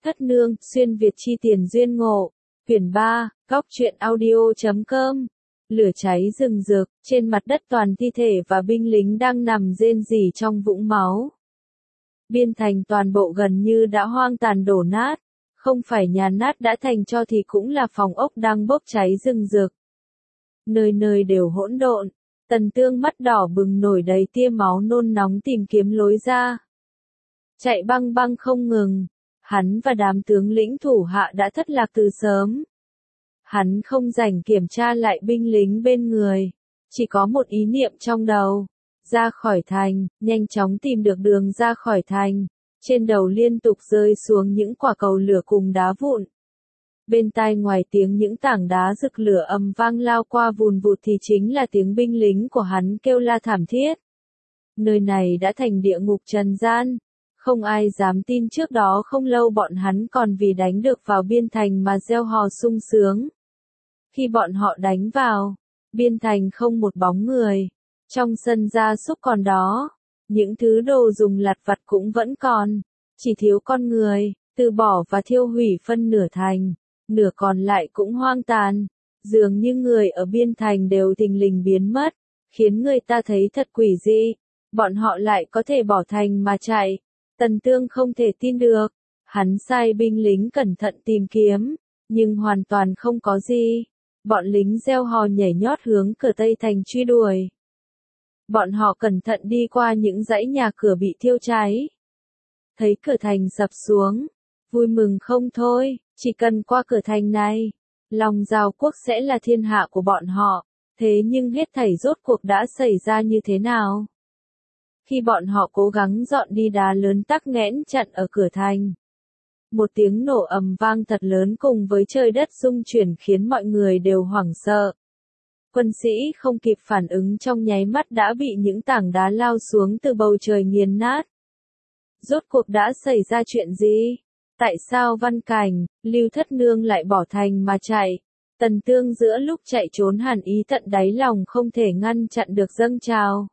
Thất nương, xuyên Việt chi tiền duyên ngộ. Quyển 3, góc truyện audio.com. Lửa cháy rừng rực, trên mặt đất toàn thi thể và binh lính đang nằm rên rỉ trong vũng máu. Biên thành toàn bộ gần như đã hoang tàn đổ nát, không phải nhà nát đã thành tro thì cũng là phòng ốc đang bốc cháy rừng rực. Nơi nơi đều hỗn độn, Tần Tương mắt đỏ bừng nổi đầy tia máu nôn nóng tìm kiếm lối ra. Chạy băng băng không ngừng, hắn và đám tướng lĩnh thủ hạ đã thất lạc từ sớm. Hắn không rảnh kiểm tra lại binh lính bên người, chỉ có một ý niệm trong đầu, ra khỏi thành, nhanh chóng tìm được đường ra khỏi thành. Trên đầu liên tục rơi xuống những quả cầu lửa cùng đá vụn. Bên tai ngoài tiếng những tảng đá rực lửa ầm vang lao qua vùn vụt thì chính là tiếng binh lính của hắn kêu la thảm thiết. Nơi này đã thành địa ngục trần gian. Không ai dám tin trước đó không lâu bọn hắn còn vì đánh được vào biên thành mà reo hò sung sướng. Khi bọn họ đánh vào, biên thành không một bóng người. Trong sân gia súc còn đó, những thứ đồ dùng lặt vặt cũng vẫn còn, chỉ thiếu con người, từ bỏ và thiêu hủy phân nửa thành, nửa còn lại cũng hoang tàn. Dường như người ở biên thành đều thình lình biến mất, khiến người ta thấy thật quỷ dị. Bọn họ lại có thể bỏ thành mà chạy. Tần Tương không thể tin được. Hắn sai binh lính cẩn thận tìm kiếm, nhưng hoàn toàn không có gì. Bọn lính reo hò nhảy nhót hướng cửa Tây thành truy đuổi. Bọn họ cẩn thận đi qua những dãy nhà cửa bị thiêu cháy. Thấy cửa thành sập xuống, vui mừng không thôi, chỉ cần qua cửa thành này, Long Giao quốc sẽ là thiên hạ của bọn họ. Thế nhưng hết thảy rốt cuộc đã xảy ra như thế nào? Khi bọn họ cố gắng dọn đi đá lớn tắc nghẽn chặn ở cửa thành, một tiếng nổ ầm vang thật lớn cùng với trời đất rung chuyển khiến mọi người đều hoảng sợ. Quân sĩ không kịp phản ứng trong nháy mắt đã bị những tảng đá lao xuống từ bầu trời nghiền nát. Rốt cuộc đã xảy ra chuyện gì? Tại sao Văn Cảnh, Lưu Thất Nương lại bỏ thành mà chạy? Tần Tương giữa lúc chạy trốn hẳn ý tận đáy lòng không thể ngăn chặn được dâng trào.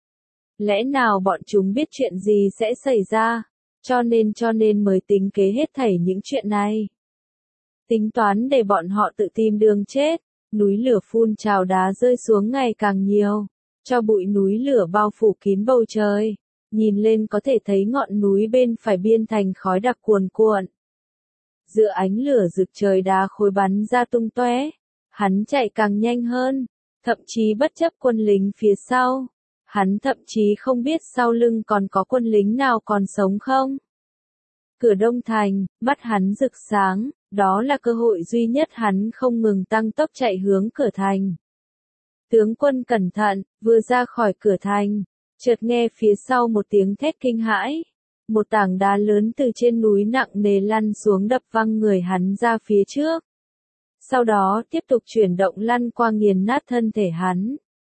Lẽ nào bọn chúng biết chuyện gì sẽ xảy ra, cho nên mới tính kế hết thảy những chuyện này. Tính toán để bọn họ tự tìm đường chết. Núi lửa phun trào đá rơi xuống ngày càng nhiều, cho bụi núi lửa bao phủ kín bầu trời. Nhìn lên có thể thấy ngọn núi bên phải biên thành khói đặc cuồn cuộn. Giữa ánh lửa rực trời đá khối bắn ra tung tóe. Hắn chạy càng nhanh hơn, thậm chí bất chấp quân lính phía sau. Hắn thậm chí không biết sau lưng còn có quân lính nào còn sống không. Cửa Đông Thành, mắt hắn rực sáng, đó là cơ hội duy nhất hắn không ngừng tăng tốc chạy hướng cửa thành. Tướng quân cẩn thận, vừa ra khỏi cửa thành, chợt nghe phía sau một tiếng thét kinh hãi. Một tảng đá lớn từ trên núi nặng nề lăn xuống đập văng người hắn ra phía trước. Sau đó tiếp tục chuyển động lăn qua nghiền nát thân thể hắn.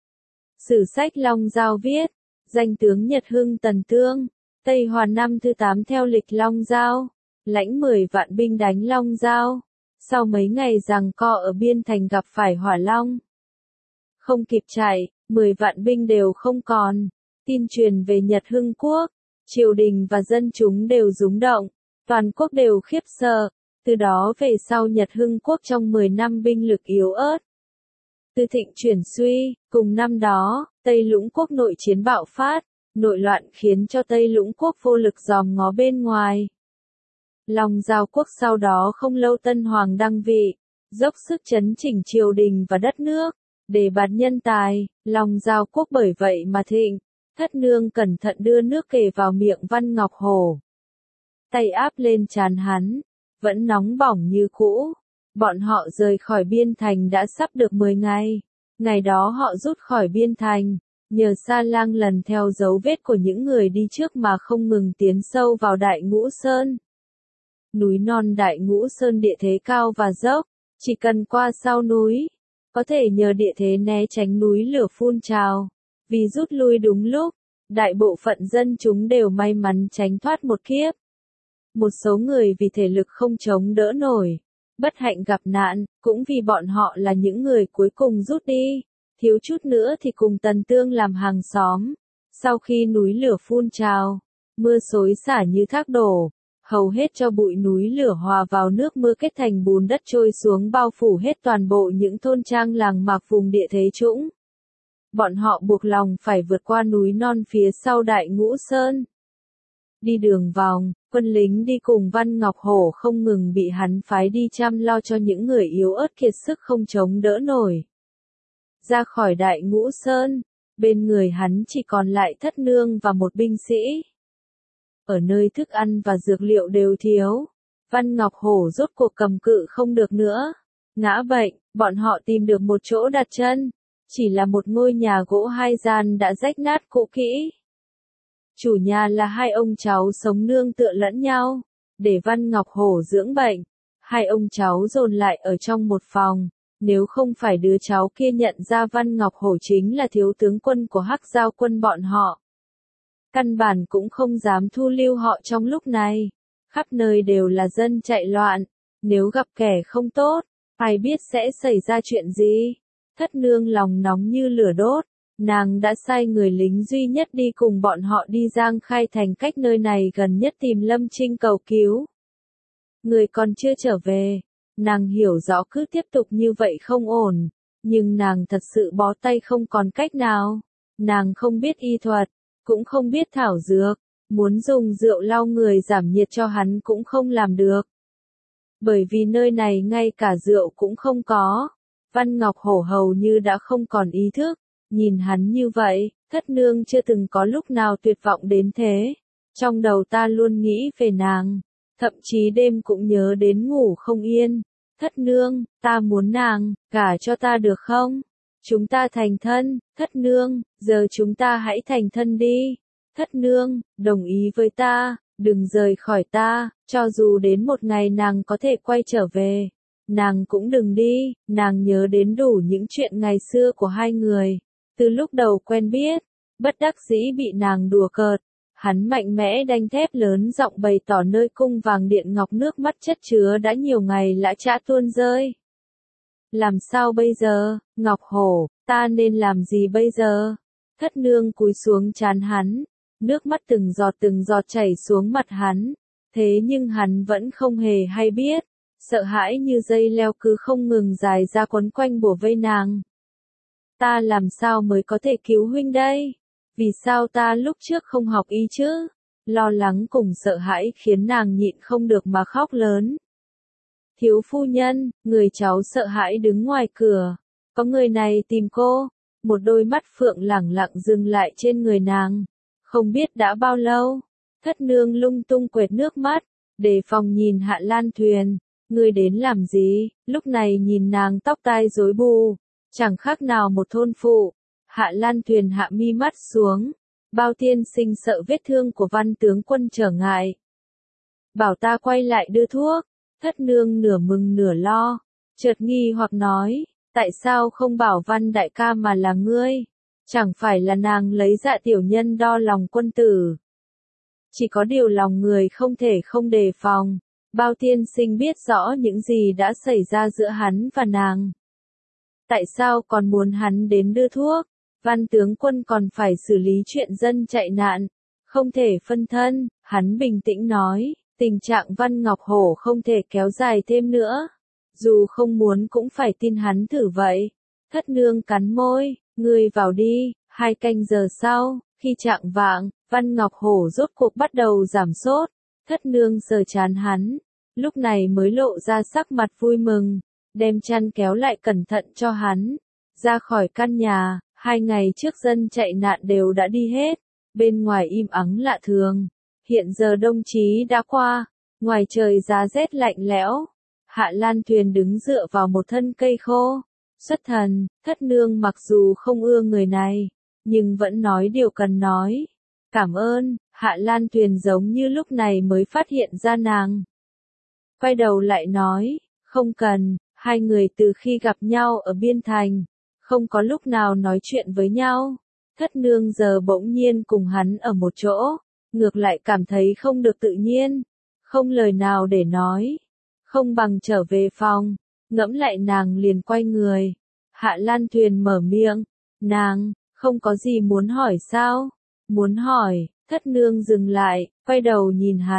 Sử sách Long Giao viết, danh tướng Nhật Hưng Tần Tương, Tây Hoàn năm thứ 8 theo lịch Long Giao, lãnh 10 vạn binh đánh Long Giao. Sau mấy ngày giằng co ở biên thành gặp phải hỏa long. Không kịp chạy, 10 vạn binh đều không còn. Tin truyền về Nhật Hưng quốc, triều đình và dân chúng đều rúng động, toàn quốc đều khiếp sợ. Từ đó về sau Nhật Hưng quốc trong 10 năm binh lực yếu ớt. Từ thịnh chuyển suy, cùng năm đó, Tây Lũng quốc nội chiến bạo phát, nội loạn khiến cho Tây Lũng quốc vô lực dòm ngó bên ngoài. Long Giao quốc sau đó không lâu Tân Hoàng đăng vị, dốc sức chấn chỉnh triều đình và đất nước, đề bạt nhân tài, Long Giao quốc bởi vậy mà thịnh. Thất Nương cẩn thận đưa nước kề vào miệng Văn Ngọc Hổ. Tay áp lên trán hắn, vẫn nóng bỏng như cũ. Bọn họ rời khỏi biên thành đã sắp được 10 ngày. Ngày đó họ rút khỏi biên thành, nhờ Sa Lang lần theo dấu vết của những người đi trước mà không ngừng tiến sâu vào Đại Ngũ Sơn. Núi non Đại Ngũ Sơn địa thế cao và dốc, chỉ cần qua sau núi, có thể nhờ địa thế né tránh núi lửa phun trào. Vì rút lui đúng lúc, đại bộ phận dân chúng đều may mắn tránh thoát một kiếp. Một số người vì thể lực không chống đỡ nổi, bất hạnh gặp nạn, cũng vì bọn họ là những người cuối cùng rút đi, thiếu chút nữa thì cùng Tần Tương làm hàng xóm. Sau khi núi lửa phun trào, mưa xối xả như thác đổ, hầu hết cho bụi núi lửa hòa vào nước mưa kết thành bùn đất trôi xuống bao phủ hết toàn bộ những thôn trang làng mạc vùng địa thế trũng. Bọn họ buộc lòng phải vượt qua núi non phía sau Đại Ngũ Sơn. Đi đường vòng, quân lính đi cùng Văn Ngọc Hổ không ngừng bị hắn phái đi chăm lo cho những người yếu ớt kiệt sức không chống đỡ nổi. Ra khỏi Đại Ngũ Sơn, bên người hắn chỉ còn lại Thất Nương và một binh sĩ. Ở nơi thức ăn và dược liệu đều thiếu, Văn Ngọc Hổ rốt cuộc cầm cự không được nữa. Ngã bệnh, bọn họ tìm được một chỗ đặt chân, chỉ là một ngôi nhà gỗ hai gian đã rách nát cũ kỹ. Chủ nhà là hai ông cháu sống nương tựa lẫn nhau, để Văn Ngọc Hổ dưỡng bệnh. Hai ông cháu dồn lại ở trong một phòng, nếu không phải đứa cháu kia nhận ra Văn Ngọc Hổ chính là thiếu tướng quân của Hắc Giao quân bọn họ. Căn bản cũng không dám thu lưu họ trong lúc này. Khắp nơi đều là dân chạy loạn, nếu gặp kẻ không tốt, ai biết sẽ xảy ra chuyện gì. Thất Nương lòng nóng như lửa đốt, nàng đã sai người lính duy nhất đi cùng bọn họ đi Giang Khai Thành cách nơi này gần nhất tìm Lâm Trinh cầu cứu. Người còn chưa trở về, nàng hiểu rõ cứ tiếp tục như vậy không ổn, nhưng nàng thật sự bó tay không còn cách nào. Nàng không biết y thuật, cũng không biết thảo dược, muốn dùng rượu lau người giảm nhiệt cho hắn cũng không làm được. Bởi vì nơi này ngay cả rượu cũng không có. Văn Ngọc Hổ hầu như đã không còn ý thức, nhìn hắn như vậy, Thất Nương chưa từng có lúc nào tuyệt vọng đến thế. Trong đầu ta luôn nghĩ về nàng, thậm chí đêm cũng nhớ đến ngủ không yên. Thất Nương, ta muốn nàng, gả cho ta được không? Chúng ta thành thân. Thất Nương, giờ chúng ta hãy thành thân đi. Thất Nương, đồng ý với ta, đừng rời khỏi ta, cho dù đến một ngày nàng có thể quay trở về. Nàng cũng đừng đi, nàng nhớ đến đủ những chuyện ngày xưa của hai người. Từ lúc đầu quen biết, bất đắc dĩ bị nàng đùa cợt. Hắn mạnh mẽ đanh thép lớn giọng bày tỏ nơi cung vàng điện ngọc nước mắt chất chứa đã nhiều ngày lã chã tuôn rơi. Làm sao bây giờ, Ngọc Hổ, ta nên làm gì bây giờ? Thất Nương cúi xuống trán hắn, nước mắt từng giọt chảy xuống mặt hắn. Thế nhưng hắn vẫn không hề hay biết, sợ hãi như dây leo cứ không ngừng dài ra quấn quanh bủa vây nàng. Ta làm sao mới có thể cứu huynh đây? Vì sao ta lúc trước không học y chứ? Lo lắng cùng sợ hãi khiến nàng nhịn không được mà khóc lớn. Thiếu phu nhân, người cháu sợ hãi đứng ngoài cửa. Có người này tìm cô. Một đôi mắt phượng lẳng lặng dừng lại trên người nàng. Không biết đã bao lâu. Thất Nương lung tung quệt nước mắt, đề phòng nhìn Hạ Lan Thuyền. Ngươi đến làm gì? Lúc này nhìn nàng tóc tai rối bù, chẳng khác nào một thôn phụ. Hạ Lan Thuyền hạ mi mắt xuống. Bao tiên sinh sợ vết thương của Văn tướng quân trở ngại. Bảo ta quay lại đưa thuốc. Thất Nương nửa mừng nửa lo, chợt nghi hoặc nói, tại sao không bảo Văn đại ca mà là ngươi? Chẳng phải là nàng lấy dạ tiểu nhân đo lòng quân tử. Chỉ có điều lòng người không thể không đề phòng. Bao tiên sinh biết rõ những gì đã xảy ra giữa hắn và nàng. Tại sao còn muốn hắn đến đưa thuốc? Văn tướng quân còn phải xử lý chuyện dân chạy nạn, không thể phân thân. Hắn bình tĩnh nói, tình trạng Văn Ngọc Hổ không thể kéo dài thêm nữa. Dù không muốn cũng phải tin hắn thử vậy. Thất Nương cắn môi, ngươi vào đi. 2 canh giờ sau, khi chạng vạng, Văn Ngọc Hổ rốt cuộc bắt đầu giảm sốt. Thất Nương sờ trán hắn, lúc này mới lộ ra sắc mặt vui mừng, đem chăn kéo lại cẩn thận cho hắn. Ra khỏi căn nhà, 2 ngày trước dân chạy nạn đều đã đi hết, bên ngoài im ắng lạ thường. Hiện giờ đông chí đã qua, ngoài trời giá rét lạnh lẽo. Hạ Lan Thuyền đứng dựa vào một thân cây khô. Xuất thần, Thất Nương mặc dù không ưa người này, nhưng vẫn nói điều cần nói. Cảm ơn. Hạ Lan Thuyền giống như lúc này mới phát hiện ra nàng. Quay đầu lại nói, không cần. 2 người từ khi gặp nhau ở biên thành, không có lúc nào nói chuyện với nhau. Thất Nương giờ bỗng nhiên cùng hắn ở một chỗ, ngược lại cảm thấy không được tự nhiên, không lời nào để nói. Không bằng trở về phòng, ngẫm lại nàng liền quay người. Hạ Lan Thuyền mở miệng, nàng, không có gì muốn hỏi sao? Muốn hỏi. Thất Nương dừng lại, quay đầu nhìn hắn,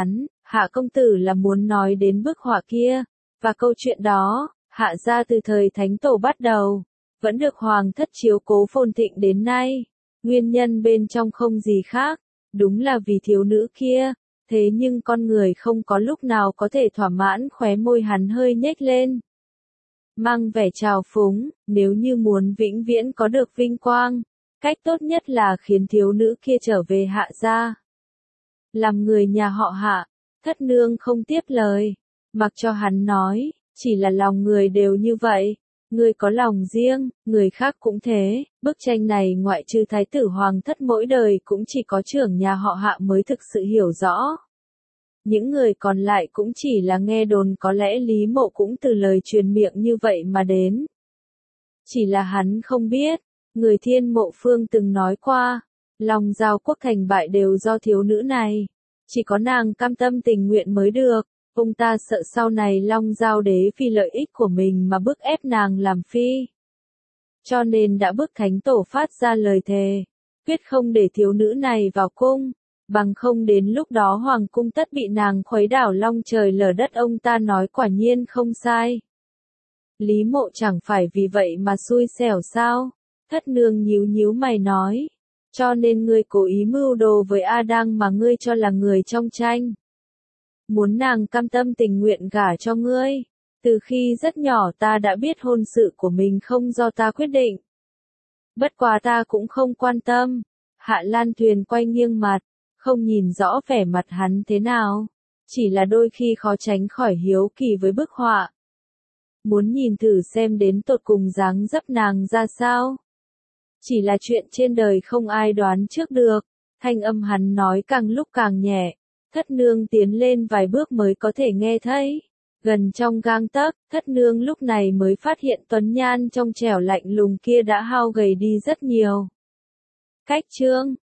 Hạ công tử là muốn nói đến bức họa kia, và câu chuyện đó, Hạ gia từ thời Thánh Tổ bắt đầu, vẫn được Hoàng thất chiếu cố phồn thịnh đến nay. Nguyên nhân bên trong không gì khác, đúng là vì thiếu nữ kia, thế nhưng con người không có lúc nào có thể thỏa mãn, khóe môi hắn hơi nhếch lên. Mang vẻ trào phúng, nếu như muốn vĩnh viễn có được vinh quang, cách tốt nhất là khiến thiếu nữ kia trở về Hạ gia. Làm người nhà họ Hạ, Thất nương không tiếp lời, mặc cho hắn nói, chỉ là lòng người đều như vậy. Người có lòng riêng, người khác cũng thế, bức tranh này ngoại trừ thái tử Hoàng thất mỗi đời cũng chỉ có trưởng nhà họ Hạ mới thực sự hiểu rõ. Những người còn lại cũng chỉ là nghe đồn, có lẽ Lý Mộ cũng từ lời truyền miệng như vậy mà đến. Chỉ là hắn không biết, người Thiên Mộ Phương từng nói qua, Long Giao quốc thành bại đều do thiếu nữ này. Chỉ có nàng cam tâm tình nguyện mới được, ông ta sợ sau này Long Giao đế vì lợi ích của mình mà bức ép nàng làm phi. Cho nên đã bức Thánh Tổ phát ra lời thề, quyết không để thiếu nữ này vào cung, bằng không đến lúc đó hoàng cung tất bị nàng khuấy đảo long trời lở đất. Ông ta nói quả nhiên không sai. Lý Mộ chẳng phải vì vậy mà xui xẻo sao? Thất nương nhíu nhíu mày nói. Cho nên ngươi cố ý mưu đồ với A Đang mà ngươi cho là người trong tranh. Muốn nàng cam tâm tình nguyện gả cho ngươi. Từ khi rất nhỏ ta đã biết hôn sự của mình không do ta quyết định. Bất quá ta cũng không quan tâm. Hạ Lan Tuyền quay nghiêng mặt, không nhìn rõ vẻ mặt hắn thế nào. Chỉ là đôi khi khó tránh khỏi hiếu kỳ với bức họa. Muốn nhìn thử xem đến tột cùng dáng dấp nàng ra sao. Chỉ là chuyện trên đời không ai đoán trước được. Thanh âm hắn nói càng lúc càng nhẹ. Thất nương tiến lên vài bước mới có thể nghe thấy. Gần trong gang tấc, thất nương lúc này mới phát hiện tuấn nhan trong trẻo lạnh lùng kia đã hao gầy đi rất nhiều. Cách chương